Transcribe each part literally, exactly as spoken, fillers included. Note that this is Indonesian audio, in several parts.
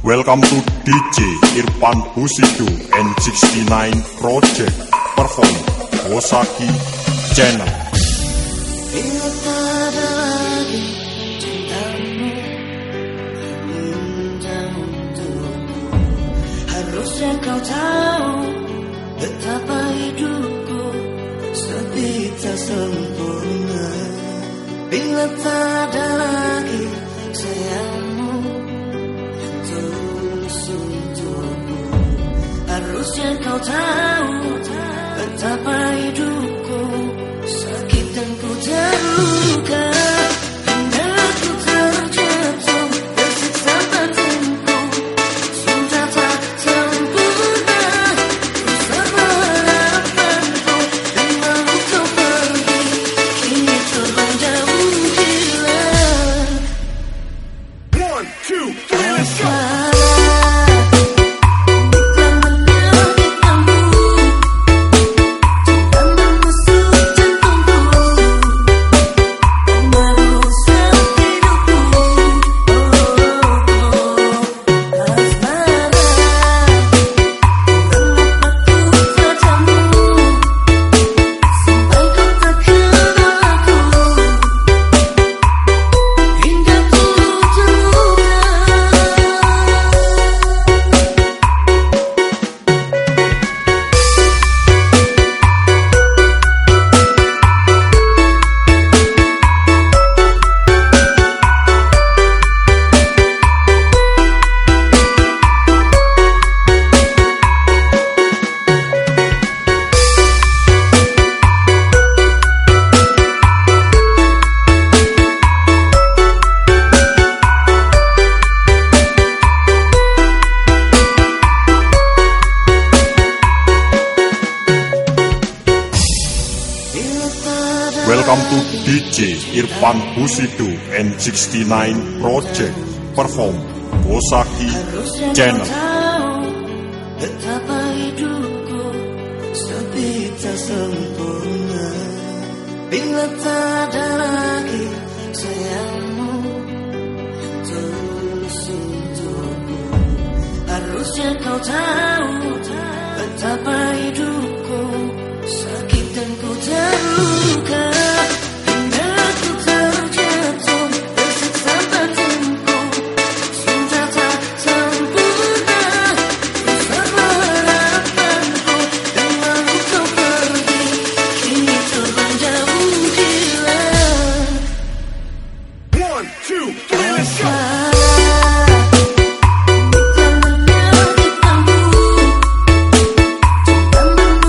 Welcome to D J Irfan Husido and sixty-nine Project perform Osaki Channel. Bila tak ada lagi cintamu menjauh untukku, harusnya kau tahu betapa hidupku sepi tak sempurna. Bila tak ada lagi sayangmu tulus untukku, harusnya kau tahu betapa hidupku sakit dan ku terluka. Hingga ku terjatuh tersiksa batinku, sudah tak sempurna. Ku berharapanku dengan kau pergi, kini terbang jauh gila. One, two, three, let's go! Welcome to D J Irfan Husido and sixty-nine Project perform Osaki Channel. Betapa hidupku sepi tak sempurna. Bila tak ada lagi sayangmu tulus untukku, harusnya kau tahu betapa hidupku sakit dan ku terluka. Hingga ku terjatuh tersiksa batinku, sudah tak sempurna. Ku berharapanku dengan kau pergi, kini terbang jauh gila. One, two, three, let's go! Cintamu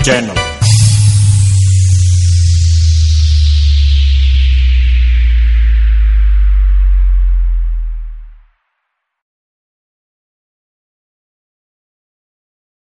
channel.